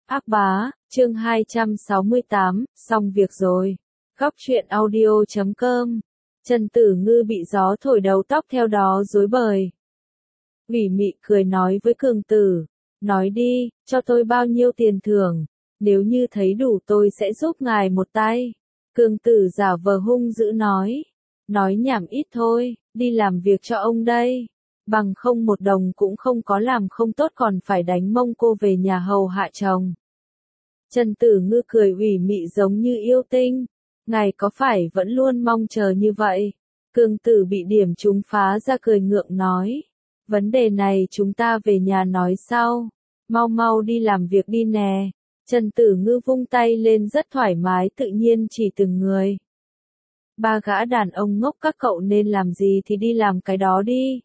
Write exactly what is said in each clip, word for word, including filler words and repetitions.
Ác bá, chương hai trăm sáu mươi tám, xong việc rồi. Góc truyện audio chấm com. Trần Tử Ngư bị gió thổi đầu tóc theo đó rối bời. Ủy Mị cười nói với Cường Tử, nói đi, cho tôi bao nhiêu tiền thưởng, nếu như thấy đủ tôi sẽ giúp ngài một tay. Cường Tử giả vờ hung dữ nói, nói nhảm ít thôi, đi làm việc cho ông đây. Bằng không một đồng cũng không có làm không tốt còn phải đánh mông cô về nhà hầu hạ chồng. Trần Tử Ngư cười ủy mị giống như yêu tinh, ngài có phải vẫn luôn mong chờ như vậy? Cường Tử bị điểm trúng phá ra cười ngượng nói, vấn đề này chúng ta về nhà nói sau, mau mau đi làm việc đi nè. Trần Tử Ngư vung tay lên rất thoải mái tự nhiên chỉ từng người. Ba gã đàn ông ngốc các cậu nên làm gì thì đi làm cái đó đi.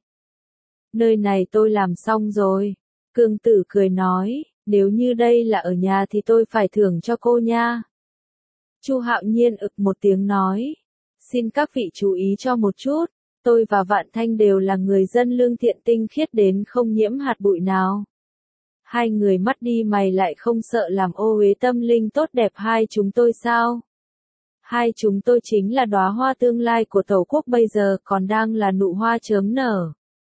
Nơi này tôi làm xong rồi. Cường Tử cười nói, nếu như đây là ở nhà thì tôi phải thưởng cho cô nha. Chu Hạo Nhiên ực một tiếng nói, xin các vị chú ý cho một chút, tôi và Vạn Thanh đều là người dân lương thiện tinh khiết đến không nhiễm hạt bụi nào. Hai người mắt đi mày lại không sợ làm ô uế tâm linh tốt đẹp hai chúng tôi sao? Hai chúng tôi chính là đóa hoa tương lai của Tổ quốc bây giờ còn đang là nụ hoa chớm nở.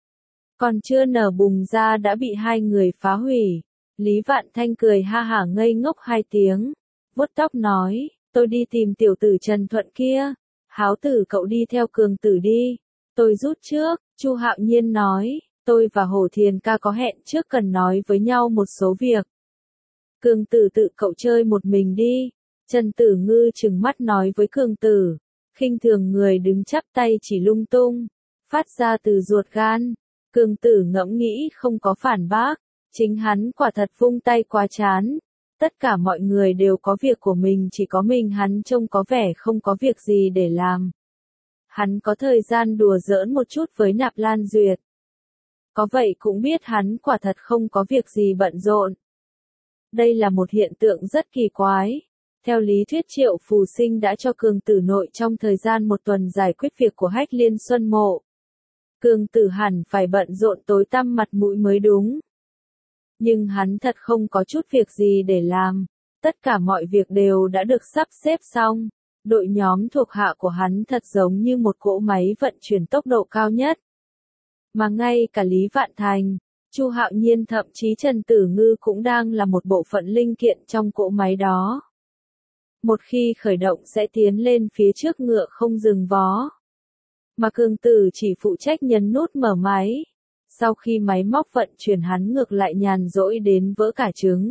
Còn chưa nở bùng ra đã bị hai người phá hủy. Lý Vạn Thanh cười ha hả ngây ngốc hai tiếng, vuốt tóc nói, tôi đi tìm tiểu tử Trần Thuận kia, Háo Tử cậu đi theo Cường Tử đi, tôi rút trước. Chu Hạo Nhiên nói, tôi và Hổ Thiền ca có hẹn trước cần nói với nhau một số việc. Cường Tử tự cậu chơi một mình đi. Trần Tử Ngư trừng mắt nói với Cường Tử, khinh thường người đứng chắp tay chỉ lung tung, phát ra từ ruột gan. Cường Tử ngẫm nghĩ không có phản bác, chính hắn quả thật vung tay quá chán. Tất cả mọi người đều có việc của mình, chỉ có mình hắn trông có vẻ không có việc gì để làm. Hắn có thời gian đùa giỡn một chút với Nạp Lan Duyệt. Có vậy cũng biết hắn quả thật không có việc gì bận rộn. Đây là một hiện tượng rất kỳ quái. Theo lý thuyết Triệu Phù Sinh đã cho Cường Tử nội trong thời gian một tuần giải quyết việc của Hách Liên Xuân Mộ. Cường Tử hẳn phải bận rộn tối tăm mặt mũi mới đúng. Nhưng hắn thật không có chút việc gì để làm. Tất cả mọi việc đều đã được sắp xếp xong. Đội nhóm thuộc hạ của hắn thật giống như một cỗ máy vận chuyển tốc độ cao nhất. Mà ngay cả Lý Vạn Thành, Chu Hạo Nhiên thậm chí Trần Tử Ngư cũng đang là một bộ phận linh kiện trong cỗ máy đó. Một khi khởi động sẽ tiến lên phía trước ngựa không dừng vó. Mà Cường Tử chỉ phụ trách nhấn nút mở máy. Sau khi máy móc vận chuyển hắn ngược lại nhàn rỗi đến vỡ cả trứng.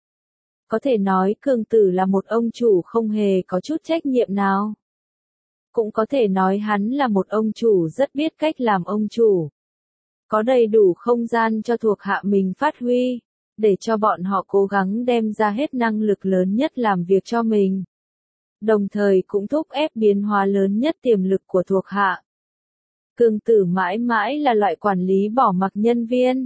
Có thể nói Cường Tử là một ông chủ không hề có chút trách nhiệm nào. Cũng có thể nói hắn là một ông chủ rất biết cách làm ông chủ. Có đầy đủ không gian cho thuộc hạ mình phát huy, để cho bọn họ cố gắng đem ra hết năng lực lớn nhất làm việc cho mình. Đồng thời cũng thúc ép biến hóa lớn nhất tiềm lực của thuộc hạ. Cường Tử mãi mãi là loại quản lý bỏ mặc nhân viên.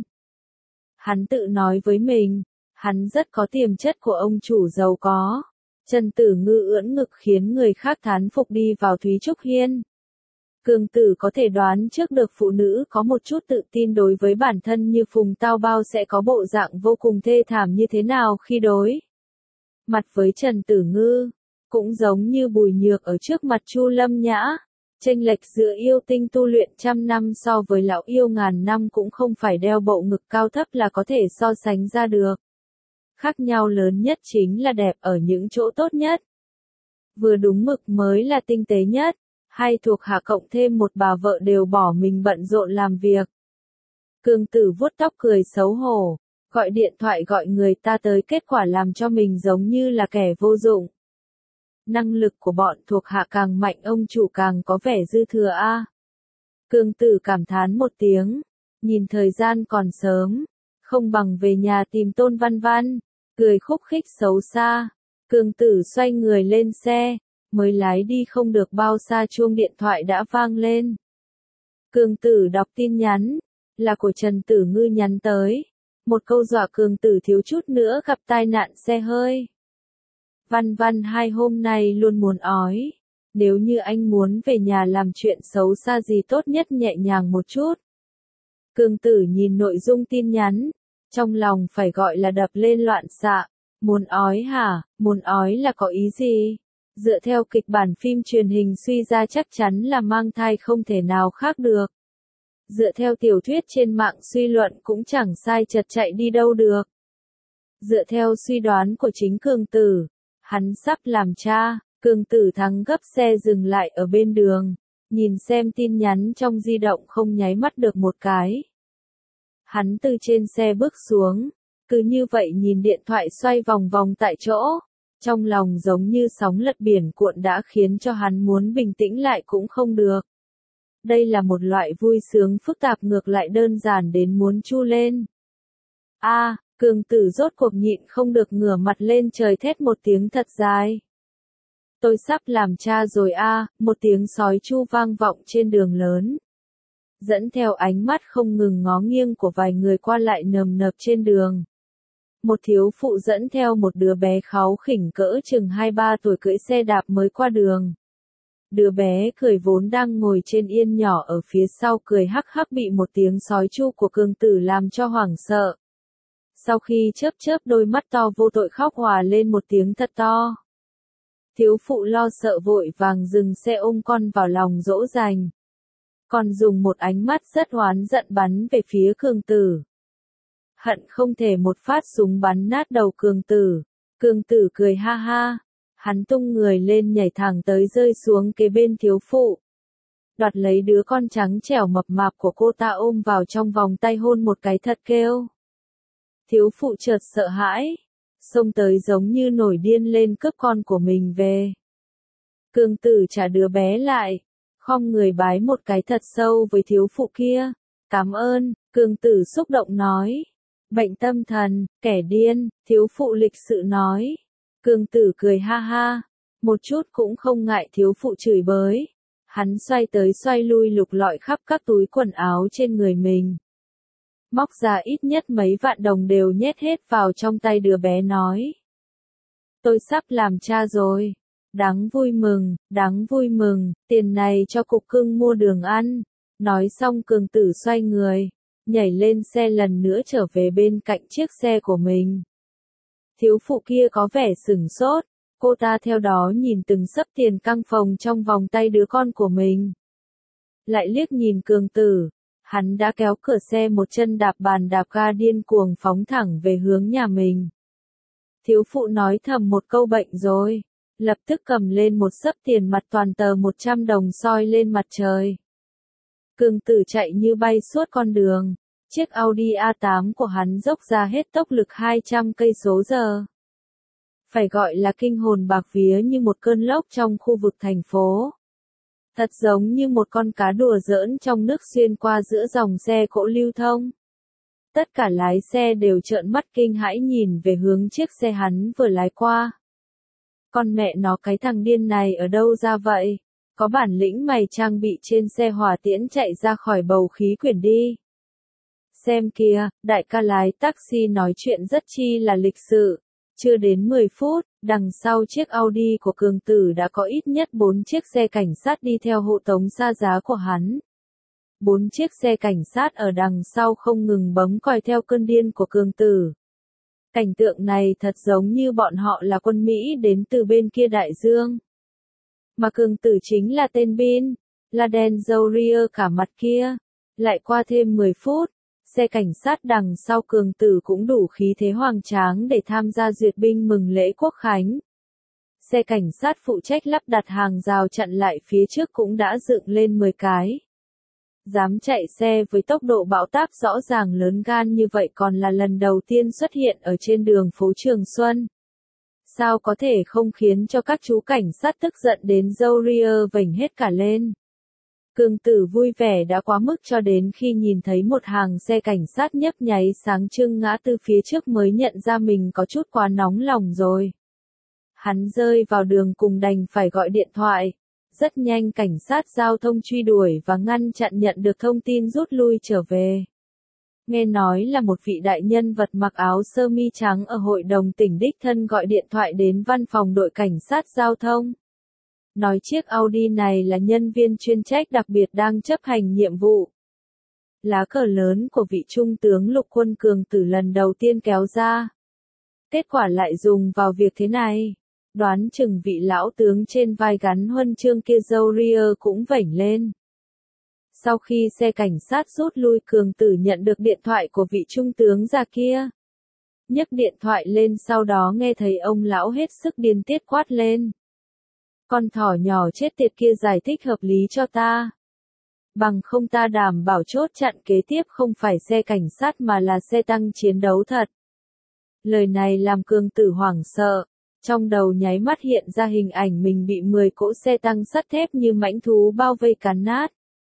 Hắn tự nói với mình, hắn rất có tiềm chất của ông chủ giàu có. Trần Tử Ngư ưỡn ngực khiến người khác thán phục đi vào Thúy Trúc Hiên. Cường Tử có thể đoán trước được phụ nữ có một chút tự tin đối với bản thân như Phùng Tao Bao sẽ có bộ dạng vô cùng thê thảm như thế nào khi đối mặt với Trần Tử Ngư. Cũng giống như Bùi Nhược ở trước mặt Chu Lâm Nhã. Chênh lệch giữa yêu tinh tu luyện trăm năm so với lão yêu ngàn năm cũng không phải đeo bộ ngực cao thấp là có thể so sánh ra được. Khác nhau lớn nhất chính là đẹp ở những chỗ tốt nhất. Vừa đúng mực mới là tinh tế nhất. Hai thuộc hạ cộng thêm một bà vợ đều bỏ mình bận rộn làm việc. Cường Tử vuốt tóc cười xấu hổ, gọi điện thoại gọi người ta tới, kết quả làm cho mình giống như là kẻ vô dụng. Năng lực của bọn thuộc hạ càng mạnh ông chủ càng có vẻ dư thừa a. À. Cường Tử cảm thán một tiếng, nhìn thời gian còn sớm, không bằng về nhà tìm Tôn Văn Văn, cười khúc khích xấu xa. Cường Tử xoay người lên xe, mới lái đi không được bao xa chuông điện thoại đã vang lên. Cường Tử đọc tin nhắn, là của Trần Tử Ngư nhắn tới. Một câu dọa Cường Tử thiếu chút nữa gặp tai nạn xe hơi. Văn Văn hai hôm nay luôn muốn ói. Nếu như anh muốn về nhà làm chuyện xấu xa gì tốt nhất nhẹ nhàng một chút. Cường Tử nhìn nội dung tin nhắn, trong lòng phải gọi là đập lên loạn xạ. Muốn ói hả? Muốn ói là có ý gì? Dựa theo kịch bản phim truyền hình suy ra chắc chắn là mang thai không thể nào khác được. Dựa theo tiểu thuyết trên mạng suy luận cũng chẳng sai chật chạy đi đâu được. Dựa theo suy đoán của chính Cường Tử, hắn sắp làm cha. Cường Tử thắng gấp xe dừng lại ở bên đường, nhìn xem tin nhắn trong di động không nháy mắt được một cái. Hắn từ trên xe bước xuống, cứ như vậy nhìn điện thoại xoay vòng vòng tại chỗ, trong lòng giống như sóng lật biển cuộn đã khiến cho hắn muốn bình tĩnh lại cũng không được. Đây là một loại vui sướng phức tạp ngược lại đơn giản đến muốn chu lên. A, à, Cường Tử rốt cuộc nhịn không được ngửa mặt lên trời thét một tiếng thật dài. Tôi sắp làm cha rồi a, à, một tiếng sói chu vang vọng trên đường lớn. Dẫn theo ánh mắt không ngừng ngó nghiêng của vài người qua lại nườm nượp trên đường. Một thiếu phụ dẫn theo một đứa bé kháu khỉnh cỡ chừng hai ba tuổi cưỡi xe đạp mới qua đường. Đứa bé cười vốn đang ngồi trên yên nhỏ ở phía sau cười hắc hắc bị một tiếng sói chu của Cường Tử làm cho hoảng sợ. Sau khi chớp chớp đôi mắt to vô tội khóc hòa lên một tiếng thật to. Thiếu phụ lo sợ vội vàng dừng xe ôm con vào lòng dỗ dành. Còn dùng một ánh mắt rất oán giận bắn về phía Cường Tử. Hận không thể một phát súng bắn nát đầu Cường Tử. Cường Tử cười ha ha. Hắn tung người lên nhảy thẳng tới rơi xuống kế bên thiếu phụ. Đoạt lấy đứa con trắng trẻo mập mạp của cô ta ôm vào trong vòng tay hôn một cái thật kêu. Thiếu phụ chợt sợ hãi. Xông tới giống như nổi điên lên cướp con của mình về. Cường Tử trả đứa bé lại. Khom người bái một cái thật sâu với thiếu phụ kia. Cảm ơn, Cường Tử xúc động nói. Bệnh tâm thần, kẻ điên, thiếu phụ lịch sự nói. Cường Tử cười ha ha, một chút cũng không ngại thiếu phụ chửi bới. Hắn xoay tới xoay lui lục lọi khắp các túi quần áo trên người mình. Móc ra ít nhất mấy vạn đồng đều nhét hết vào trong tay đứa bé nói. Tôi sắp làm cha rồi. Đáng vui mừng, đáng vui mừng, tiền này cho cục cưng mua đường ăn. Nói xong Cường Tử xoay người, nhảy lên xe lần nữa trở về bên cạnh chiếc xe của mình. Thiếu phụ kia có vẻ sửng sốt, cô ta theo đó nhìn từng xấp tiền căng phòng trong vòng tay đứa con của mình. Lại liếc nhìn Cường Tử, hắn đã kéo cửa xe một chân đạp bàn đạp ga điên cuồng phóng thẳng về hướng nhà mình. Thiếu phụ nói thầm một câu bệnh rồi, lập tức cầm lên một xấp tiền mặt toàn tờ một trăm đồng soi lên mặt trời. Cường Tử chạy như bay suốt con đường. Chiếc Audi A tám của hắn dốc ra hết tốc lực hai trăm cây số giờ. Phải gọi là kinh hồn bạc vía như một cơn lốc trong khu vực thành phố. Thật giống như một con cá đùa giỡn trong nước xuyên qua giữa dòng xe cộ lưu thông. Tất cả lái xe đều trợn mắt kinh hãi nhìn về hướng chiếc xe hắn vừa lái qua. Con mẹ nó cái thằng điên này ở đâu ra vậy? Có bản lĩnh mày trang bị trên xe hỏa tiễn chạy ra khỏi bầu khí quyển đi. Xem kìa, đại ca lái taxi nói chuyện rất chi là lịch sự. Chưa đến mười phút, đằng sau chiếc Audi của Cường Tử đã có ít nhất bốn chiếc xe cảnh sát đi theo hộ tống xa giá của hắn. Bốn chiếc xe cảnh sát ở đằng sau không ngừng bấm còi theo cơn điên của Cường Tử. Cảnh tượng này thật giống như bọn họ là quân Mỹ đến từ bên kia đại dương. Mà Cường Tử chính là tên Bin Laden Zourier cả mặt kia. Lại qua thêm mười phút. Xe cảnh sát đằng sau Cường Tử cũng đủ khí thế hoành tráng để tham gia duyệt binh mừng lễ quốc khánh. Xe cảnh sát phụ trách lắp đặt hàng rào chặn lại phía trước cũng đã dựng lên mười cái. Dám chạy xe với tốc độ bão táp rõ ràng lớn gan như vậy còn là lần đầu tiên xuất hiện ở trên đường phố Trường Xuân. Sao có thể không khiến cho các chú cảnh sát tức giận đến Zourier vểnh hết cả lên. Cường Tử vui vẻ đã quá mức cho đến khi nhìn thấy một hàng xe cảnh sát nhấp nháy sáng trưng ngã tư phía trước mới nhận ra mình có chút quá nóng lòng rồi. Hắn rơi vào đường cùng đành phải gọi điện thoại. Rất nhanh cảnh sát giao thông truy đuổi và ngăn chặn nhận được thông tin rút lui trở về. Nghe nói là một vị đại nhân vật mặc áo sơ mi trắng ở hội đồng tỉnh đích thân gọi điện thoại đến văn phòng đội cảnh sát giao thông. Nói chiếc Audi này là nhân viên chuyên trách đặc biệt đang chấp hành nhiệm vụ. Lá cờ lớn của vị trung tướng lục quân Cường Tử lần đầu tiên kéo ra. Kết quả lại dùng vào việc thế này. Đoán chừng vị lão tướng trên vai gắn huân chương kia râu ria cũng vểnh lên. Sau khi xe cảnh sát rút lui, Cường Tử nhận được điện thoại của vị trung tướng già kia. Nhấc điện thoại lên, sau đó nghe thấy ông lão hết sức điên tiết quát lên. Con thỏ nhỏ chết tiệt kia, giải thích hợp lý cho ta. Bằng không ta đảm bảo chốt chặn kế tiếp không phải xe cảnh sát mà là xe tăng chiến đấu thật. Lời này làm Cường Tử hoảng sợ. Trong đầu nháy mắt hiện ra hình ảnh mình bị mười cỗ xe tăng sắt thép như mãnh thú bao vây cắn nát.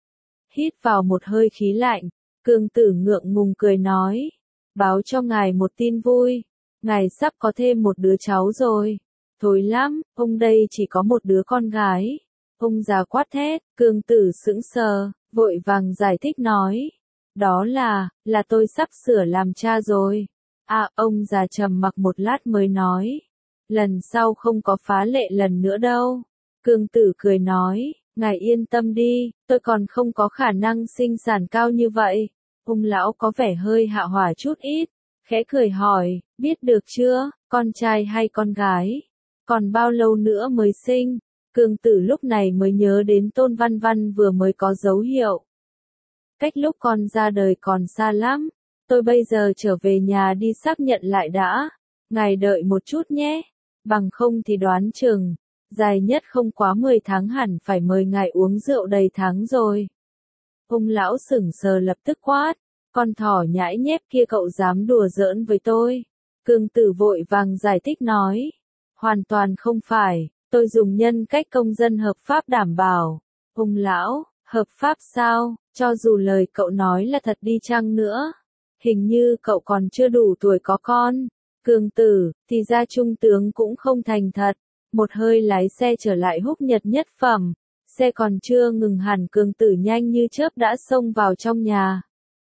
Hít vào một hơi khí lạnh, Cường Tử ngượng ngùng cười nói. Báo cho ngài một tin vui. Ngài sắp có thêm một đứa cháu rồi. Thối lắm, ông đây chỉ có một đứa con gái. Ông già quát thét, Cường Tử sững sờ, vội vàng giải thích nói. Đó là, là tôi sắp sửa làm cha rồi. À, ông già trầm mặc một lát mới nói. Lần sau không có phá lệ lần nữa đâu. Cường Tử cười nói, ngài yên tâm đi, tôi còn không có khả năng sinh sản cao như vậy. Ông lão có vẻ hơi hạ hỏa chút ít, khẽ cười hỏi, biết được chưa, con trai hay con gái? Còn bao lâu nữa mới sinh? Cường Tử lúc này mới nhớ đến Tôn Văn Văn vừa mới có dấu hiệu. Cách lúc con ra đời còn xa lắm, tôi bây giờ trở về nhà đi xác nhận lại đã. Ngài đợi một chút nhé, bằng không thì đoán chừng, dài nhất không quá mười tháng hẳn phải mời ngài uống rượu đầy tháng rồi. Ông lão sững sờ lập tức quát, con thỏ nhãi nhép kia, cậu dám đùa giỡn với tôi? Cường Tử vội vàng giải thích nói, hoàn toàn không phải, tôi dùng nhân cách công dân hợp pháp đảm bảo. Ông lão, hợp pháp sao, cho dù lời cậu nói là thật đi chăng nữa, hình như cậu còn chưa đủ tuổi có con. Cường Tử, thì ra trung tướng cũng không thành thật. Một hơi lái xe trở lại Húc Nhật Nhất Phẩm. Xe còn chưa ngừng hẳn, Cường Tử nhanh như chớp đã xông vào trong nhà.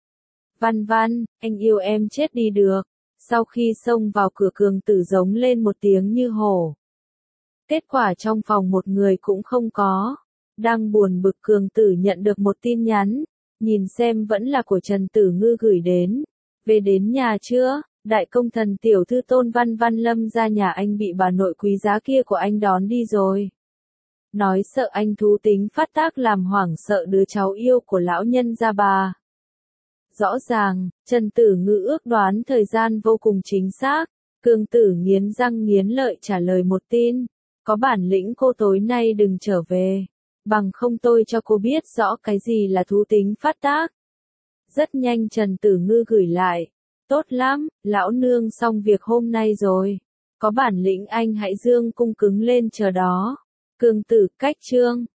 Văn Văn, anh yêu em chết đi được. Sau khi xông vào cửa, Cường Tử giống lên một tiếng như hổ. Kết quả trong phòng một người cũng không có. Đang buồn bực, Cường Tử nhận được một tin nhắn. Nhìn xem vẫn là của Trần Tử Ngư gửi đến. Về đến nhà chưa? Đại công thần tiểu thư Tôn Văn Văn lâm ra nhà anh bị bà nội quý giá kia của anh đón đi rồi. Nói sợ anh thú tính phát tác làm hoảng sợ đứa cháu yêu của lão nhân gia bà. Rõ ràng, Trần Tử Ngư ước đoán thời gian vô cùng chính xác. Cường Tử nghiến răng nghiến lợi trả lời một tin. Có bản lĩnh cô tối nay đừng trở về. Bằng không tôi cho cô biết rõ cái gì là thú tính phát tác. Rất nhanh Trần Tử Ngư gửi lại. Tốt lắm, lão nương xong việc hôm nay rồi. Có bản lĩnh anh hãy dương cung cứng lên chờ đó. Cường Tử, cách chương.